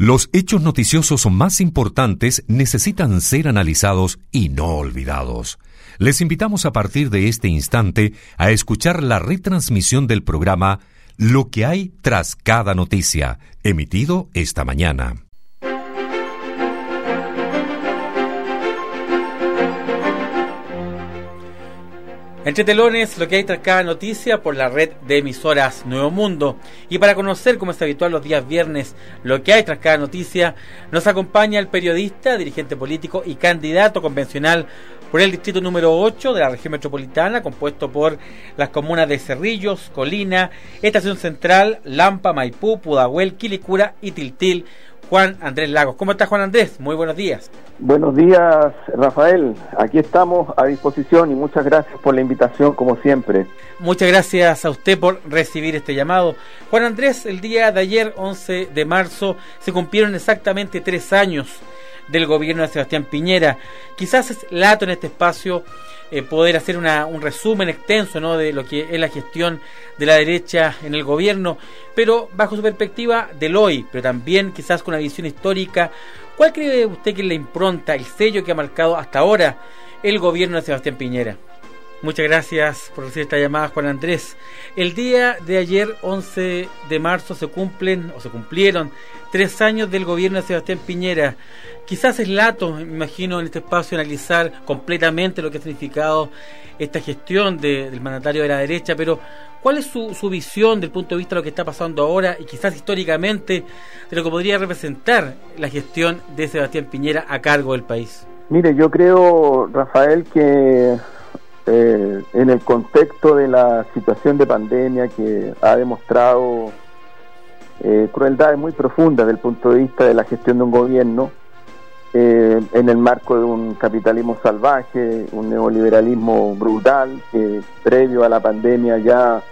Los hechos noticiosos más importantes necesitan ser analizados y no olvidados. Les invitamos a partir de este instante a escuchar la retransmisión del programa Lo que hay tras cada noticia, emitido esta mañana. Entre telones, lo que hay tras cada noticia por la red de emisoras Nuevo Mundo. Y para conocer, como es habitual los días viernes, lo que hay tras cada noticia, nos acompaña el periodista, dirigente político y candidato convencional por el distrito número 8 de la región metropolitana, compuesto por las comunas de Cerrillos, Colina, Estación Central, Lampa, Maipú, Pudahuel, Quilicura y Tiltil, Juan Andrés Lagos. ¿Cómo está, Juan Andrés? Muy buenos días. Buenos días, Rafael. Aquí estamos a disposición y muchas gracias por la invitación, como siempre. Muchas gracias a usted por recibir este llamado. Juan Andrés, el día de ayer, 11 de marzo, se cumplieron exactamente 3 años del gobierno de Sebastián Piñera. Quizás es lato en este espacio poder hacer un resumen extenso, ¿no?, de lo que es la gestión de la derecha en el gobierno, pero bajo su perspectiva del hoy, pero también quizás con una visión histórica. ¿Cuál cree usted que es la impronta, el sello que ha marcado hasta ahora el gobierno de Sebastián Piñera? Muchas gracias por recibir esta llamada, Juan Andrés. El día de ayer, 11 de marzo, se cumplieron 3 años del gobierno de Sebastián Piñera. Quizás es lato, me imagino, en este espacio analizar completamente lo que ha significado esta gestión del mandatario de la derecha, pero ¿cuál es su visión desde el punto de vista de lo que está pasando ahora y quizás históricamente de lo que podría representar la gestión de Sebastián Piñera a cargo del país? Mire, yo creo, Rafael, que en el contexto de la situación de pandemia que ha demostrado crueldades muy profundas desde el punto de vista de la gestión de un gobierno, en el marco de un capitalismo salvaje, un neoliberalismo brutal que previo a la pandemia ya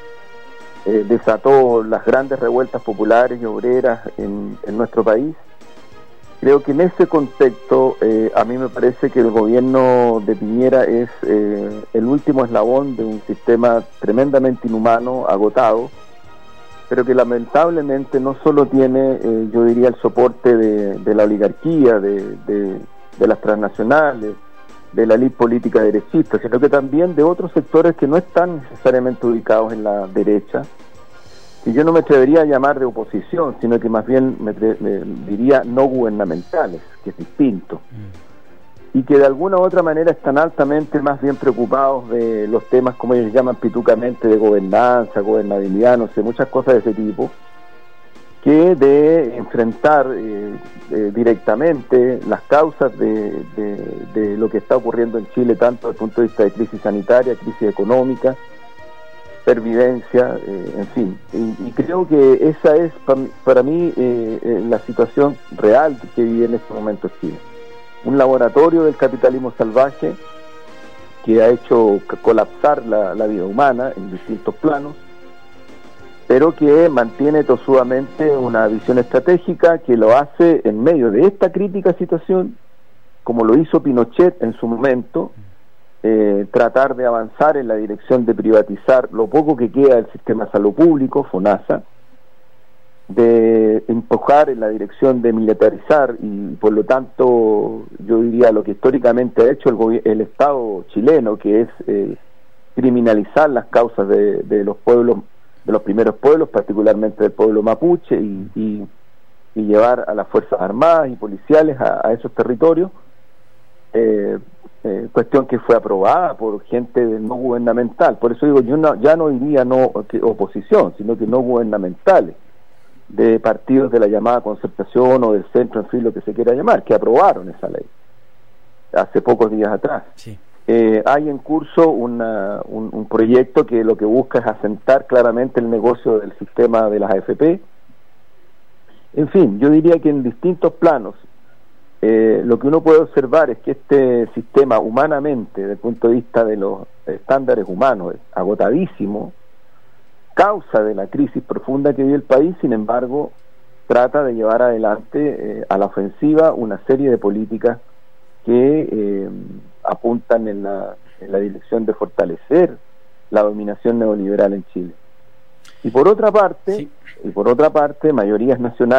desató las grandes revueltas populares y obreras en nuestro país. Creo que en ese contexto a mí me parece que el gobierno de Piñera es el último eslabón de un sistema tremendamente inhumano, agotado, pero que lamentablemente no solo tiene, yo diría, el soporte de la oligarquía, de las transnacionales, de la élite política derechista, sino que también de otros sectores que no están necesariamente ubicados en la derecha, que yo no me atrevería a llamar de oposición, sino que más bien me diría no gubernamentales, que es distinto, y que de alguna u otra manera están altamente más bien preocupados de los temas, como ellos llaman pitucamente, de gobernanza, gobernabilidad, no sé, muchas cosas de ese tipo, que de enfrentar directamente las causas de lo que está ocurriendo en Chile, tanto desde el punto de vista de crisis sanitaria, crisis económica, pervivencia, en fin. Y creo que esa es para mí la situación real que vive en este momento Chile. Un laboratorio del capitalismo salvaje que ha hecho colapsar la vida humana en distintos planos, pero que mantiene tosudamente una visión estratégica que lo hace en medio de esta crítica situación, como lo hizo Pinochet en su momento, tratar de avanzar en la dirección de privatizar lo poco que queda del sistema de salud público, FONASA, de empujar en la dirección de militarizar y por lo tanto yo diría lo que históricamente ha hecho el Estado chileno, que es criminalizar las causas de los pueblos, de los primeros pueblos, particularmente del pueblo mapuche, y llevar a las Fuerzas Armadas y policiales a esos territorios, cuestión que fue aprobada por gente no gubernamental. Por eso digo, ya no diría oposición, sino que no gubernamentales, de partidos de la llamada concertación o del centro, en fin, lo que se quiera llamar, que aprobaron esa ley hace pocos días atrás. Sí. Hay en curso un proyecto que lo que busca es asentar claramente el negocio del sistema de las AFP. En fin, yo diría que en distintos planos lo que uno puede observar es que este sistema humanamente, desde el punto de vista de los estándares humanos, es agotadísimo, causa de la crisis profunda que vive el país. Sin embargo, trata de llevar adelante a la ofensiva una serie de políticas que apuntan en la dirección de fortalecer la dominación neoliberal en Chile. Y por otra parte, mayorías nacionales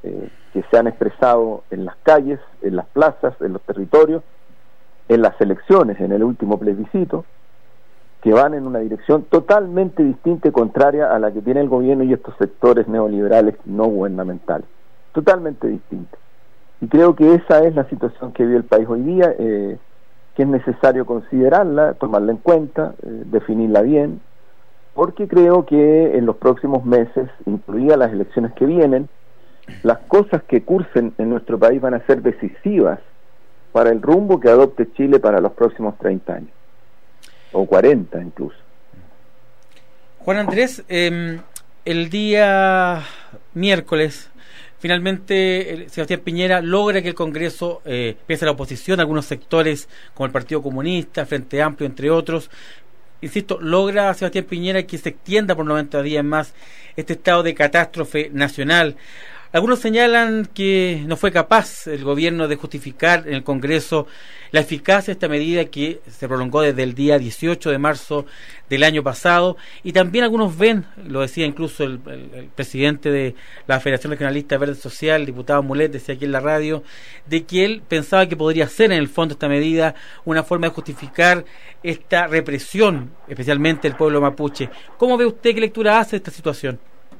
que se han expresado en las calles, en las plazas, en los territorios, en las elecciones, en el último plebiscito, que van en una dirección totalmente distinta y contraria a la que tiene el gobierno y estos sectores neoliberales no gubernamentales, totalmente distinta. Y creo que esa es la situación que vive el país hoy día, que es necesario considerarla, tomarla en cuenta, definirla bien, porque creo que en los próximos meses, incluidas las elecciones que vienen, las cosas que cursen en nuestro país van a ser decisivas para el rumbo que adopte Chile para los próximos 30 años, o 40 incluso. Juan Andrés, el día miércoles, finalmente Sebastián Piñera logra que el Congreso, pese a la oposición, algunos sectores como el Partido Comunista, Frente Amplio, entre otros, insisto, logra Sebastián Piñera que se extienda por 90 días más este estado de catástrofe nacional. Algunos señalan que no fue capaz el gobierno de justificar en el Congreso la eficacia de esta medida que se prolongó desde el día 18 de marzo del año pasado, y también algunos ven, lo decía incluso el presidente de la Federación Regionalista Verde Social, el diputado Mulet, decía aquí en la radio, de que él pensaba que podría ser en el fondo esta medida una forma de justificar esta represión, especialmente del pueblo mapuche. ¿Cómo ve usted, qué lectura hace de esta situación?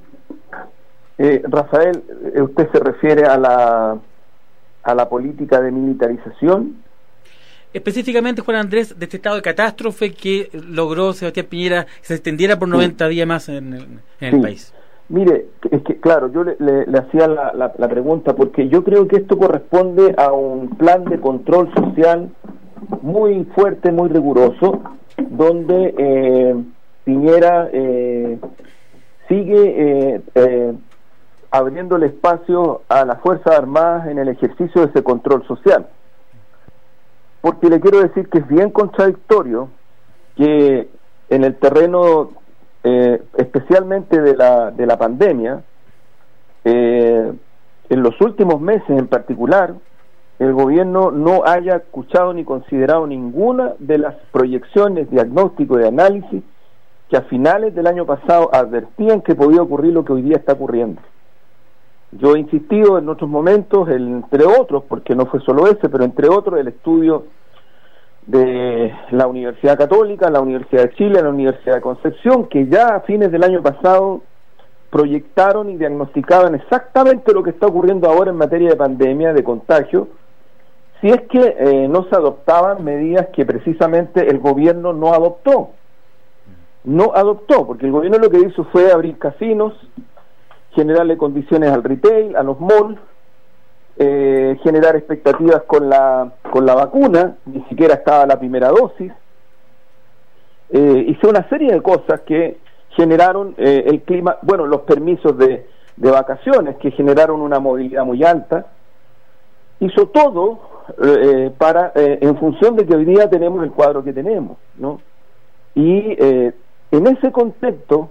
Rafael, ¿usted se refiere a la política de militarización? Específicamente, Juan Andrés, de este estado de catástrofe que logró Sebastián Piñera que se extendiera por 90 días más en el país. Mire, es que claro, yo le hacía la pregunta porque yo creo que esto corresponde a un plan de control social muy fuerte, muy riguroso, donde Piñera sigue abriendo el espacio a las Fuerzas Armadas en el ejercicio de ese control social. Porque le quiero decir que es bien contradictorio que en el terreno, especialmente de la pandemia, en los últimos meses en particular, el gobierno no haya escuchado ni considerado ninguna de las proyecciones, diagnósticos y análisis que a finales del año pasado advertían que podía ocurrir lo que hoy día está ocurriendo. Yo he insistido en otros momentos, entre otros, porque no fue solo ese, pero entre otros el estudio de la Universidad Católica, la Universidad de Chile, la Universidad de Concepción, que ya a fines del año pasado proyectaron y diagnosticaban exactamente lo que está ocurriendo ahora en materia de pandemia, de contagio, si es que no se adoptaban medidas que precisamente el gobierno no adoptó, porque el gobierno lo que hizo fue abrir casinos, generarle condiciones al retail, a los malls, generar expectativas con la vacuna, ni siquiera estaba la primera dosis, hizo una serie de cosas que generaron el clima, bueno, los permisos de vacaciones que generaron una movilidad muy alta, hizo todo para en función de que hoy día tenemos el cuadro que tenemos, ¿no? Y en ese contexto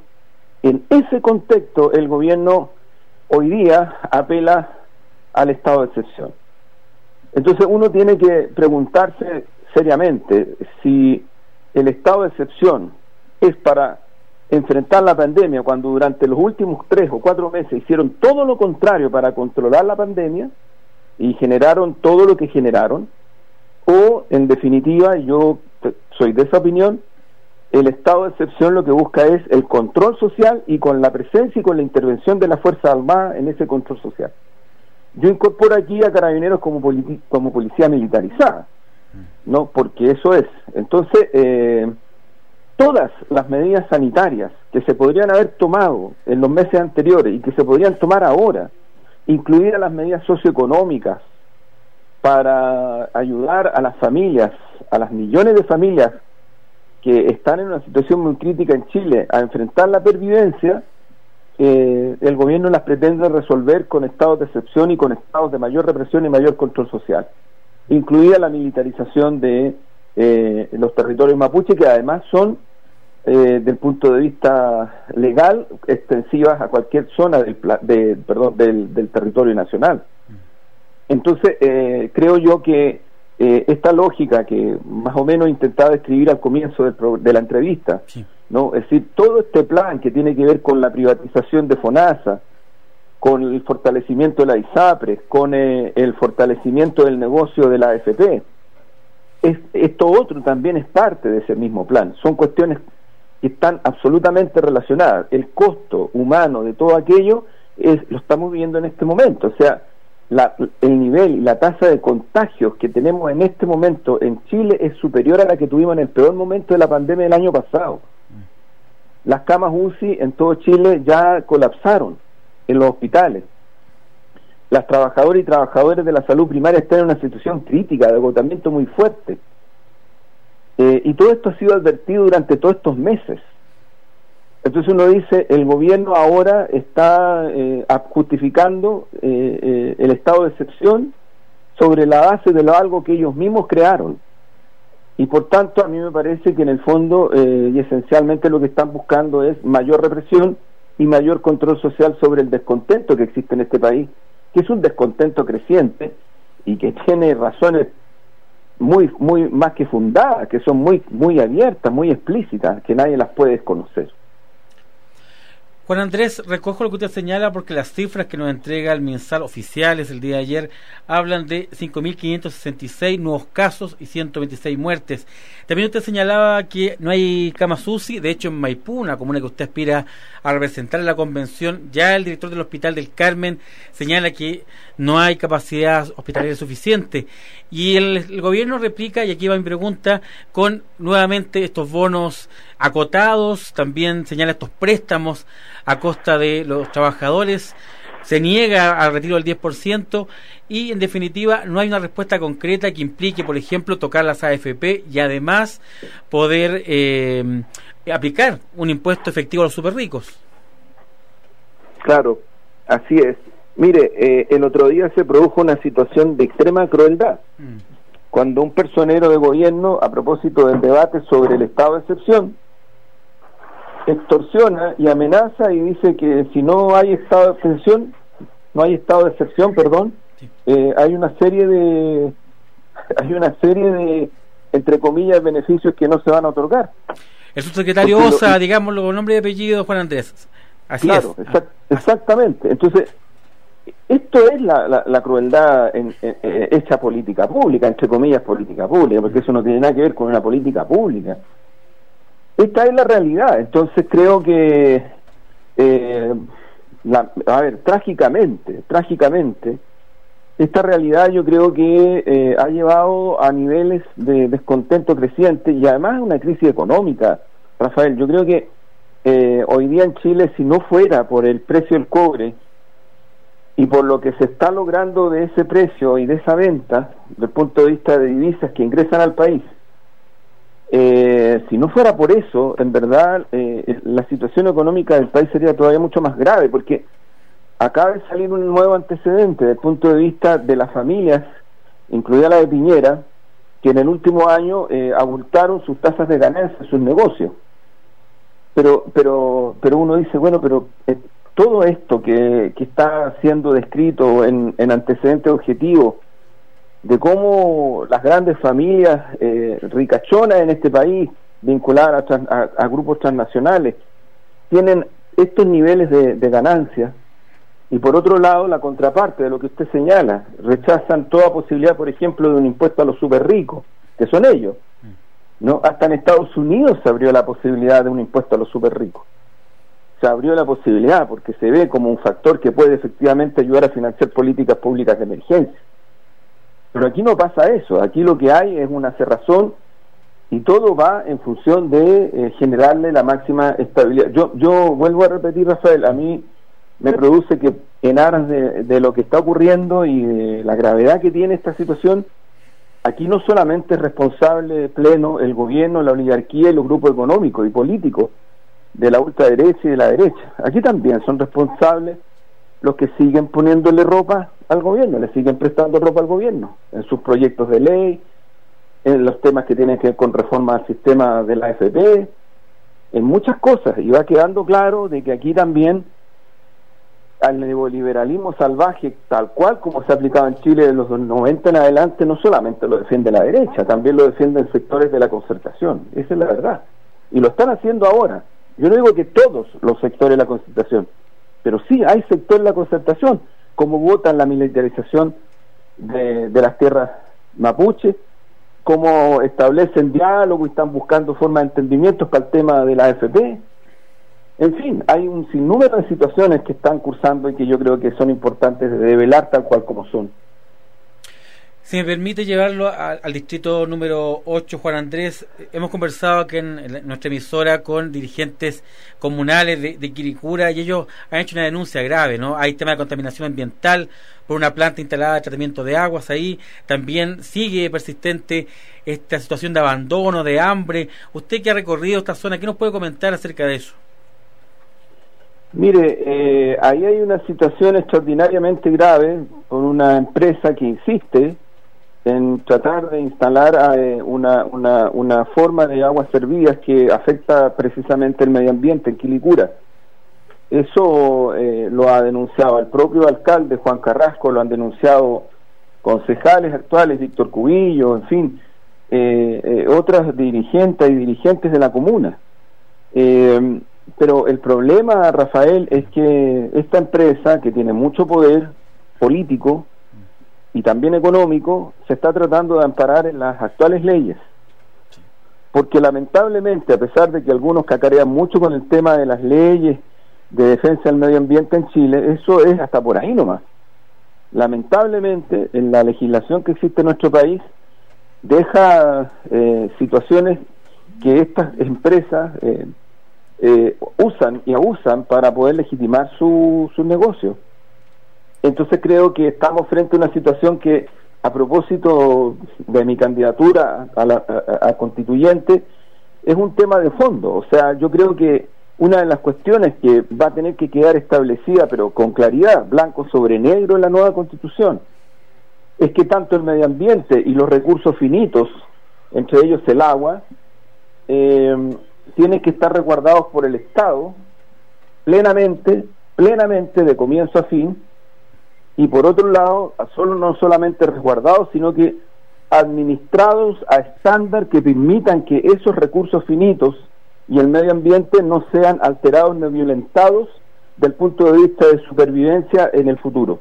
el gobierno hoy día apela al estado de excepción. Entonces uno tiene que preguntarse seriamente si el estado de excepción es para enfrentar la pandemia, cuando durante los últimos 3 o 4 meses hicieron todo lo contrario para controlar la pandemia y generaron todo lo que generaron, o en definitiva, yo soy de esa opinión, el estado de excepción lo que busca es el control social y con la presencia y con la intervención de las Fuerzas Armadas en ese control social. Yo incorporo aquí a Carabineros como policía militarizada, ¿no? Porque eso es. Entonces, todas las medidas sanitarias que se podrían haber tomado en los meses anteriores y que se podrían tomar ahora, incluidas las medidas socioeconómicas para ayudar a las familias, a las millones de familias que están en una situación muy crítica en Chile a enfrentar la pervivencia, el gobierno las pretende resolver con estados de excepción y con estados de mayor represión y mayor control social, incluida la militarización de los territorios mapuche, que además son del punto de vista legal extensivas a cualquier zona del territorio nacional. Entonces creo yo que esta lógica que más o menos intentaba describir al comienzo de la entrevista, sí, ¿no? Es decir, todo este plan que tiene que ver con la privatización de FONASA, con el fortalecimiento de la ISAPRES, con el fortalecimiento del negocio de la AFP. Esto otro también es parte de ese mismo plan. Son cuestiones que están absolutamente relacionadas. El costo humano de todo aquello lo estamos viendo en este momento. O sea, el nivel y la tasa de contagios que tenemos en este momento en Chile es superior a la que tuvimos en el peor momento de la pandemia del año pasado. Las camas UCI en todo Chile ya colapsaron en los hospitales. Las trabajadoras y trabajadores de la salud primaria están en una situación crítica, de agotamiento muy fuerte. Y todo esto ha sido advertido durante todos estos meses. Entonces uno dice, el gobierno ahora está justificando el estado de excepción sobre la base de algo que ellos mismos crearon. Y por tanto a mí me parece que en el fondo y esencialmente lo que están buscando es mayor represión y mayor control social sobre el descontento que existe en este país, que es un descontento creciente y que tiene razones muy más que fundadas, que son muy abiertas, muy explícitas, que nadie las puede desconocer. Juan Andrés, recojo lo que usted señala porque las cifras que nos entrega el MinSal oficiales el día de ayer hablan de 5.566 nuevos casos y 126 muertes. También usted señalaba que no hay camas UCI, de hecho en Maipú, una comuna que usted aspira a representar en la convención, ya el director del Hospital del Carmen señala que no hay capacidad hospitalaria suficiente. Y el gobierno replica, y aquí va mi pregunta, con nuevamente estos bonos acotados, también señala estos préstamos a costa de los trabajadores, se niega al retiro del 10% y en definitiva no hay una respuesta concreta que implique, por ejemplo, tocar las AFP y además poder aplicar un impuesto efectivo a los superricos. Claro, así es. Mire, el otro día se produjo una situación de extrema crueldad, cuando un personero de gobierno, a propósito del debate sobre el estado de excepción, extorsiona y amenaza y dice que si no hay estado de excepción, hay una serie de entre comillas beneficios que no se van a otorgar. El subsecretario Osa, digámoslo con nombre y apellido, Juan Andrés. Así claro, es. Exactamente. Entonces, esto es la crueldad hecha política pública, entre comillas política pública, porque eso no tiene nada que ver con una política pública. Esta es la realidad. Entonces creo que trágicamente esta realidad yo creo que ha llevado a niveles de descontento creciente y además una crisis económica, Rafael. Yo creo que hoy día en Chile, si no fuera por el precio del cobre y por lo que se está logrando de ese precio y de esa venta, desde el punto de vista de divisas que ingresan al país, si no fuera por eso, en verdad, la situación económica del país sería todavía mucho más grave, porque acaba de salir un nuevo antecedente desde el punto de vista de las familias, incluida la de Piñera, que en el último año abultaron sus tasas de ganancia, sus negocios. Pero uno dice, bueno, pero todo esto que está siendo descrito en antecedentes objetivos, de cómo las grandes familias ricachonas en este país, vinculadas a grupos transnacionales, tienen estos niveles de ganancia, y por otro lado, la contraparte de lo que usted señala, rechazan toda posibilidad, por ejemplo, de un impuesto a los súper ricos, que son ellos, ¿no? Hasta en Estados Unidos se abrió la posibilidad de un impuesto a los súper ricos. Se abrió la posibilidad porque se ve como un factor que puede efectivamente ayudar a financiar políticas públicas de emergencia. Pero aquí no pasa eso. Aquí lo que hay es una cerrazón y todo va en función de generarle la máxima estabilidad. Yo vuelvo a repetir, Rafael, a mí me produce que en aras de lo que está ocurriendo y de la gravedad que tiene esta situación, aquí no solamente es responsable pleno el gobierno, la oligarquía y los grupos económicos y políticos de la ultraderecha y de la derecha. Aquí también son responsables los que siguen poniéndole ropa al gobierno, le siguen prestando ropa al gobierno en sus proyectos de ley, en los temas que tienen que ver con reforma al sistema de la AFP, en muchas cosas, y va quedando claro de que aquí también al neoliberalismo salvaje, tal cual como se ha aplicado en Chile de los 90 en adelante, no solamente lo defiende la derecha, también lo defienden sectores de la concertación. Esa es la verdad, y lo están haciendo ahora. Yo no digo que todos los sectores de la concertación, pero sí hay sector en la concertación, como votan la militarización de las tierras mapuche, como establecen diálogo y están buscando formas de entendimientos para el tema de la AFP. En fin, hay un sinnúmero de situaciones que están cursando y que yo creo que son importantes de develar tal cual como son. Si me permite llevarlo al distrito número 8, Juan Andrés, hemos conversado aquí en nuestra emisora con dirigentes comunales de Quilicura y ellos han hecho una denuncia grave, ¿no? Hay tema de contaminación ambiental por una planta instalada de tratamiento de aguas ahí, también sigue persistente esta situación de abandono, de hambre. Usted que ha recorrido esta zona, ¿qué nos puede comentar acerca de eso? Mire, ahí hay una situación extraordinariamente grave por una empresa que insiste en tratar de instalar una forma de aguas servidas que afecta precisamente el medio ambiente en Quilicura. Eso lo ha denunciado el propio alcalde Juan Carrasco, lo han denunciado concejales actuales, Víctor Cubillo, en fin, otras dirigentes y dirigentes de la comuna. Pero el problema, Rafael, es que esta empresa, que tiene mucho poder político y también económico, se está tratando de amparar en las actuales leyes, porque lamentablemente, a pesar de que algunos cacarean mucho con el tema de las leyes de defensa del medio ambiente en Chile, eso es hasta por ahí nomás. Lamentablemente, en la legislación que existe en nuestro país, deja situaciones que estas empresas usan y abusan para poder legitimar su negocio. Entonces creo que estamos frente a una situación que, a propósito de mi candidatura a constituyente, es un tema de fondo. O sea, yo creo que una de las cuestiones que va a tener que quedar establecida, pero con claridad, blanco sobre negro en la nueva constitución, es que tanto el medio ambiente y los recursos finitos, entre ellos el agua, tienen que estar resguardados por el Estado plenamente de comienzo a fin, y por otro lado, no solamente resguardados, sino que administrados a estándar que permitan que esos recursos finitos y el medio ambiente no sean alterados ni violentados del punto de vista de supervivencia en el futuro.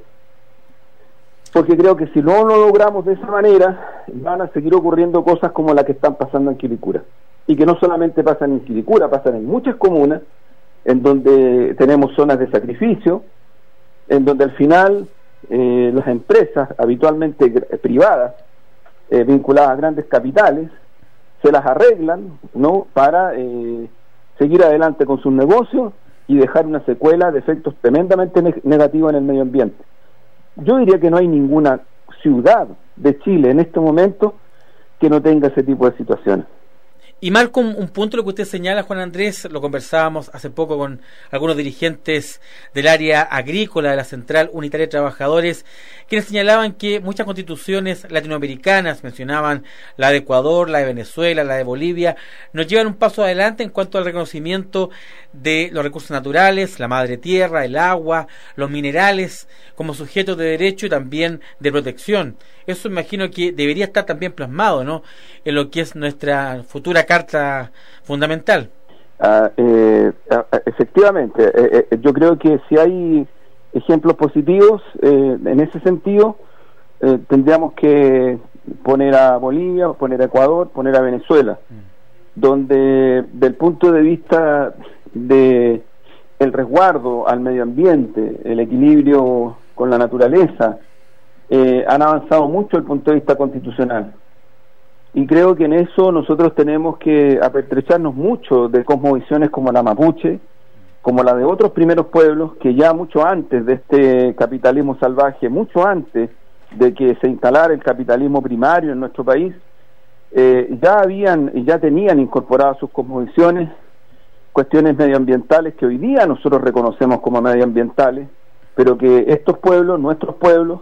Porque creo que si no lo logramos de esa manera, van a seguir ocurriendo cosas como las que están pasando en Quilicura. Y que no solamente pasan en Quilicura, pasan en muchas comunas, en donde tenemos zonas de sacrificio, en donde al final las empresas, habitualmente privadas, vinculadas a grandes capitales, se las arreglan, ¿no?, para seguir adelante con sus negocios y dejar una secuela de efectos tremendamente negativos en el medio ambiente. Yo diría que no hay ninguna ciudad de Chile en este momento que no tenga ese tipo de situaciones. Y marco un punto, lo que usted señala, Juan Andrés, lo conversábamos hace poco con algunos dirigentes del área agrícola de la Central Unitaria de Trabajadores, quienes señalaban que muchas constituciones latinoamericanas, mencionaban la de Ecuador, la de Venezuela, la de Bolivia, nos llevan un paso adelante en cuanto al reconocimiento de los recursos naturales, la madre tierra, el agua, los minerales, como sujetos de derecho y también de protección. Eso imagino que debería estar también plasmado, ¿no?, en lo que es nuestra futura carta fundamental. Efectivamente, yo creo que si hay ejemplos positivos en ese sentido, tendríamos que poner a Bolivia, poner a Ecuador, poner a Venezuela, donde del punto de vista de el resguardo al medio ambiente, el equilibrio con la naturaleza, han avanzado mucho desde el punto de vista constitucional. Y creo que en eso nosotros tenemos que apertrecharnos mucho de cosmovisiones como la mapuche, como la de otros primeros pueblos que ya mucho antes de este capitalismo salvaje, mucho antes de que se instalara el capitalismo primario en nuestro país, ya tenían incorporadas sus cosmovisiones, cuestiones medioambientales que hoy día nosotros reconocemos como medioambientales, pero que estos pueblos, nuestros pueblos,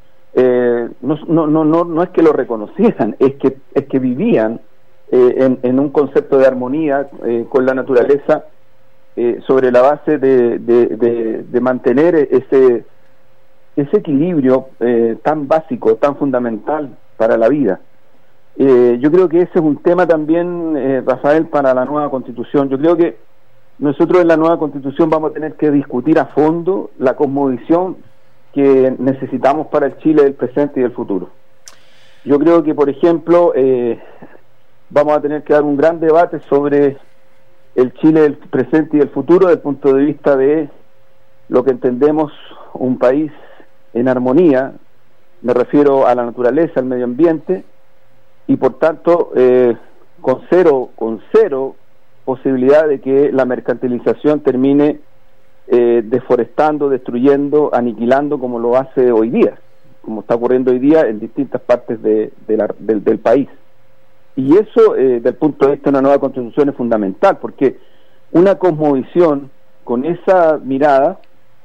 no es que lo reconocieran, es que vivían en un concepto de armonía con la naturaleza, sobre la base de mantener ese equilibrio tan básico, tan fundamental para la vida. Yo creo que ese es un tema también, Rafael, para la nueva Constitución. Yo creo que nosotros en la nueva Constitución vamos a tener que discutir a fondo la cosmovisión que necesitamos para el Chile del presente y del futuro. Yo creo que, por ejemplo, vamos a tener que dar un gran debate sobre el Chile del presente y del futuro desde el punto de vista de lo que entendemos un país en armonía, me refiero a la naturaleza, al medio ambiente, y por tanto con cero posibilidad de que la mercantilización termine deforestando, destruyendo, aniquilando como lo hace hoy día, como está ocurriendo hoy día en distintas partes del país. Y eso, desde el punto de vista de una nueva Constitución, es fundamental, porque una cosmovisión con esa mirada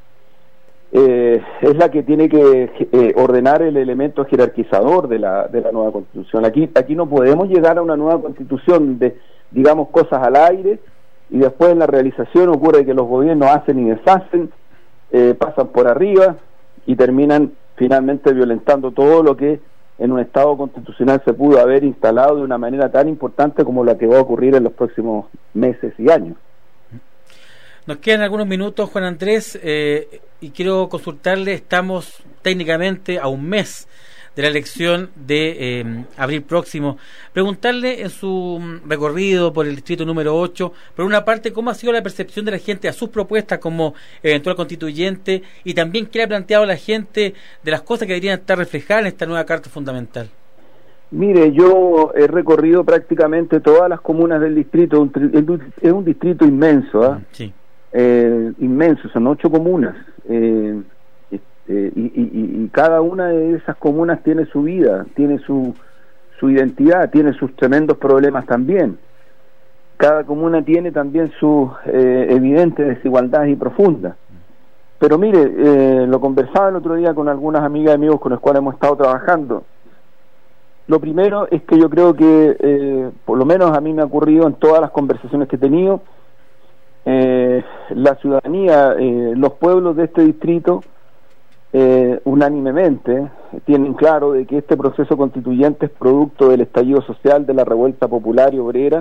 es la que tiene que ordenar el elemento jerarquizador de la nueva Constitución. Aquí no podemos llegar a una nueva Constitución de, digamos, cosas al aire, y después en la realización ocurre que los gobiernos hacen y deshacen, pasan por arriba y terminan finalmente violentando todo lo que en un Estado constitucional se pudo haber instalado de una manera tan importante como la que va a ocurrir en los próximos meses y años. Nos quedan algunos minutos, Juan Andrés, y quiero consultarle, estamos técnicamente a un mes de la elección de abril próximo. Preguntarle en su recorrido por el distrito número 8, por una parte, cómo ha sido la percepción de la gente a sus propuestas como eventual constituyente, y también qué le ha planteado la gente de las cosas que deberían estar reflejadas en esta nueva Carta Fundamental. Mire, yo he recorrido prácticamente todas las comunas del distrito. Es un distrito inmenso, ¿eh? Sí. Inmenso, son 8 comunas, y cada una de esas comunas tiene su vida, tiene su identidad, tiene sus tremendos problemas también. Cada comuna tiene también sus evidentes desigualdades y profundas. Pero mire, lo conversaba el otro día con algunas amigas y amigos con los cuales hemos estado trabajando. Lo primero es que yo creo que, por lo menos a mí me ha ocurrido en todas las conversaciones que he tenido, la ciudadanía, los pueblos de este distrito, unánimemente tienen claro de que este proceso constituyente es producto del estallido social, de la revuelta popular y obrera,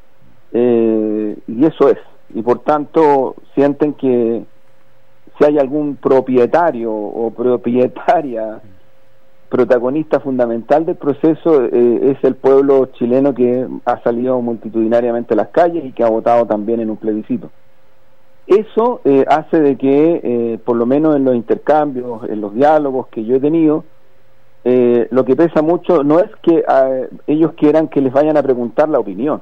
y eso es, y por tanto sienten que si hay algún propietario o propietaria protagonista fundamental del proceso, es el pueblo chileno, que ha salido multitudinariamente a las calles y que ha votado también en un plebiscito. Eso hace de que, por lo menos en los intercambios, en los diálogos que yo he tenido, lo que pesa mucho no es que ellos quieran que les vayan a preguntar la opinión.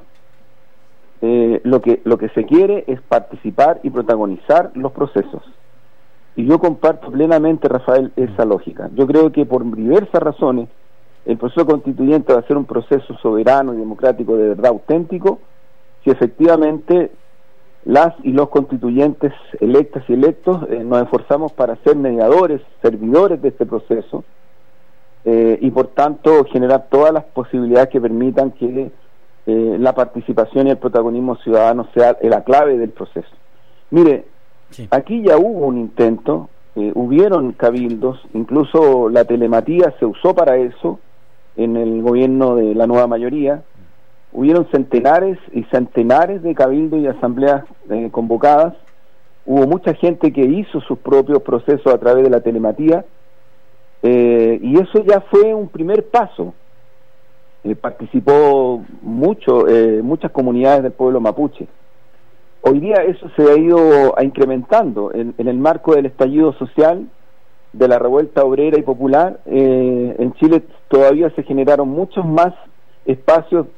Lo que se quiere es participar y protagonizar los procesos. Y yo comparto plenamente, Rafael, esa lógica. Yo creo que por diversas razones el proceso constituyente va a ser un proceso soberano y democrático de verdad auténtico, si efectivamente las y los constituyentes electas y electos nos esforzamos para ser mediadores, servidores de este proceso, y por tanto generar todas las posibilidades que permitan que la participación y el protagonismo ciudadano sea la clave del proceso. Mire, sí, aquí ya hubo un intento, hubieron cabildos, incluso la telematía se usó para eso en el gobierno de la nueva mayoría. Hubieron centenares y centenares de cabildos y asambleas convocadas. Hubo mucha gente que hizo sus propios procesos a través de la telematía, y eso ya fue un primer paso. Participó muchas comunidades del pueblo mapuche. Hoy día eso se ha ido incrementando en el marco del estallido social, de la revuelta obrera y popular. En Chile todavía se generaron muchos más espacios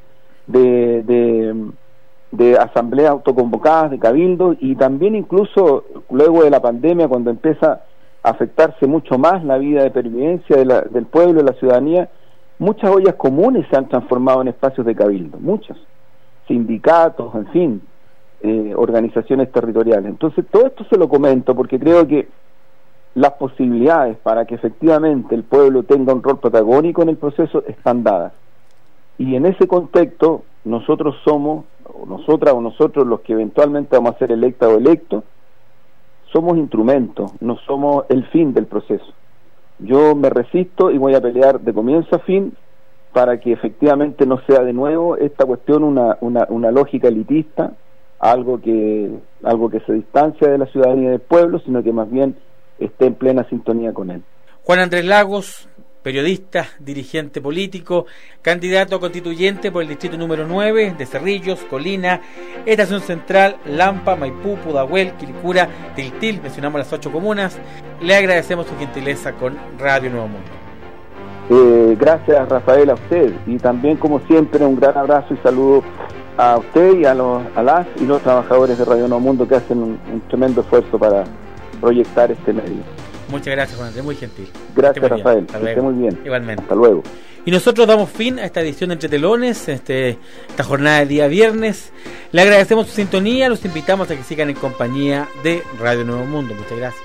de asambleas autoconvocadas, de cabildos, y también incluso luego de la pandemia, cuando empieza a afectarse mucho más la vida de pervivencia del pueblo, de la ciudadanía, muchas ollas comunes se han transformado en espacios de cabildo, muchos sindicatos, en fin, organizaciones territoriales. Entonces todo esto se lo comento porque creo que las posibilidades para que efectivamente el pueblo tenga un rol protagónico en el proceso están dadas, y en ese contexto nosotros somos, o nosotras o nosotros, los que eventualmente vamos a ser electas o electos, somos instrumentos, no somos el fin del proceso. Yo me resisto y voy a pelear de comienzo a fin para que efectivamente no sea de nuevo esta cuestión una lógica elitista, algo que algo que se distancia de la ciudadanía y del pueblo, sino que más bien esté en plena sintonía con él. Juan Andrés Lagos, periodista, dirigente político, candidato a constituyente por el distrito número 9 de Cerrillos, Colina, Estación Central, Lampa, Maipú, Pudahuel, Quilicura, Tiltil, mencionamos las 8 comunas. Le agradecemos su gentileza con Radio Nuevo Mundo. Gracias, Rafael, a usted, y también, como siempre, un gran abrazo y saludo a usted y a las y los trabajadores de Radio Nuevo Mundo, que hacen un tremendo esfuerzo para proyectar este medio. Muchas gracias, Juan Andrés, muy gentil. Gracias, Rafael, que esté muy bien. Igualmente. Hasta luego. Y nosotros damos fin a esta edición de Entre Telones, esta jornada de día viernes. Le agradecemos su sintonía, los invitamos a que sigan en compañía de Radio Nuevo Mundo. Muchas gracias.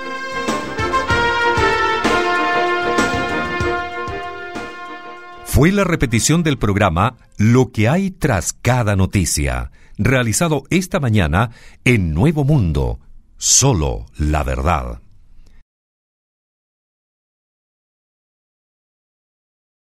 Fue la repetición del programa Lo que hay tras cada noticia, realizado esta mañana en Nuevo Mundo. Solo la verdad.